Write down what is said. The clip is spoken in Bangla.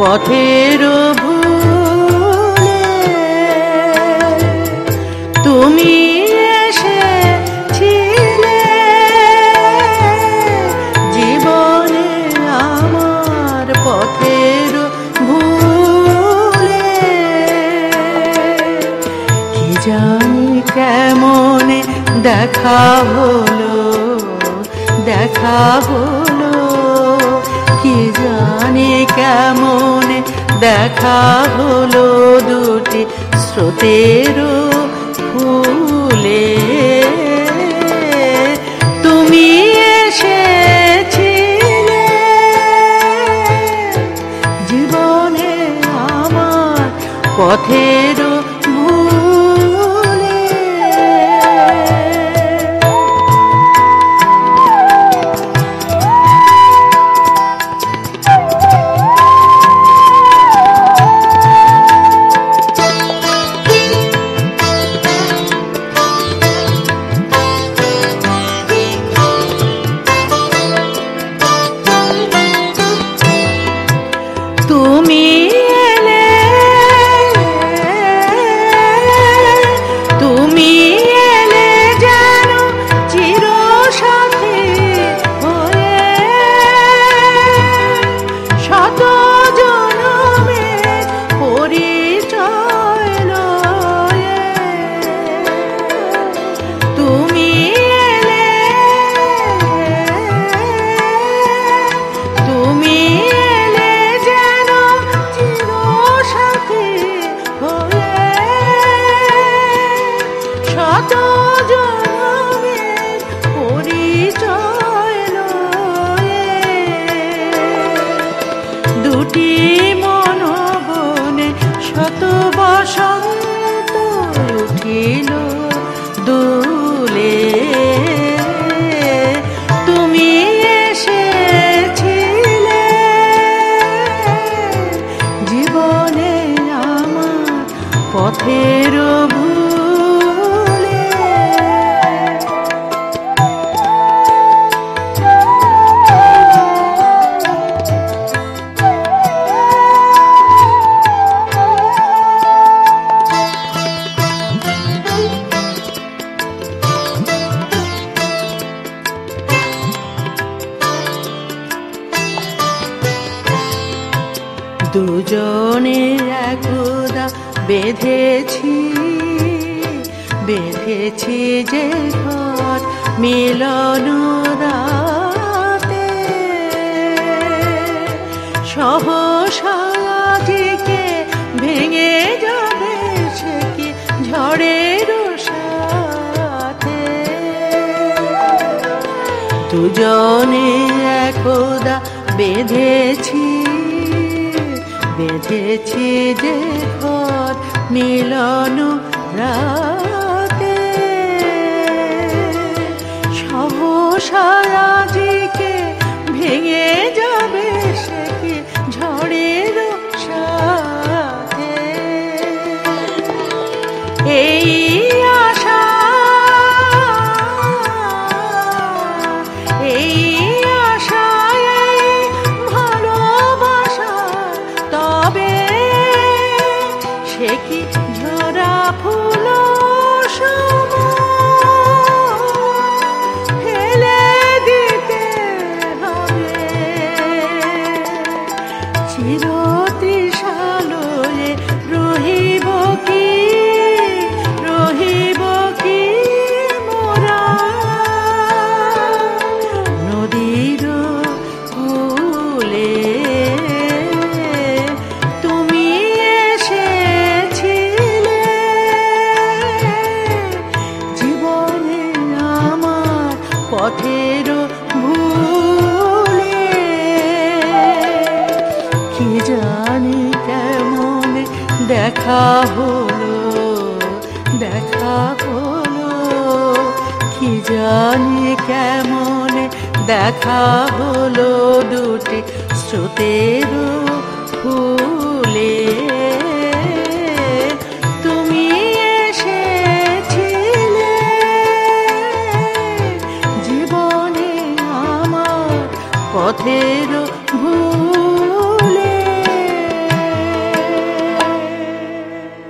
পথের ভুলে তুমি এসেছিলে জীবনে আমার পথের ভুলে। কি জানি কেমনে দেখা হলো, দেখা হলো, কি জানি কেমনে দেখা হলো দুটি স্রোতের ফুলে। তুমি এসেছিলে জীবনে আমার পথের তুমি এলে, তুমি এলে যেন চিরসাথী হয়ে শত জনমের পরিচয় লয়ে। তুমি এলে, তুমি দুটি মনোবনে শত বসন্ত উঠিল দুলে। তুমি এসেছিলে জীবনে আমার পথের দুজনে একদা বেঁধেছি, বেঁধেছি যে ঘর মিলন রাতে। সহসা আজকে ভেঙে যাবে সে কি ঝড়ের সাথে। দুজনে একদা বেঁধেছি, বেঁধেছি যে ঘর মিলন রাতে। সহসা আজকে ভেঙে যাবে সে কি ঝড়ের সাথে। এই আশা, এই সে কি ঝরা ফুল ফেলে দিতে হবে। চিরতৃষালয়ে রহিব কি, রহিব কি মোরা নদীর কূলে। পথের ভুলে কি জানি কেমন দেখা হলো, দেখা হলো, কি জানি কেমন দেখা হলো দুটি স্রোতের ফুলে। তুমি এসেছিলে জীবনে আমার পথের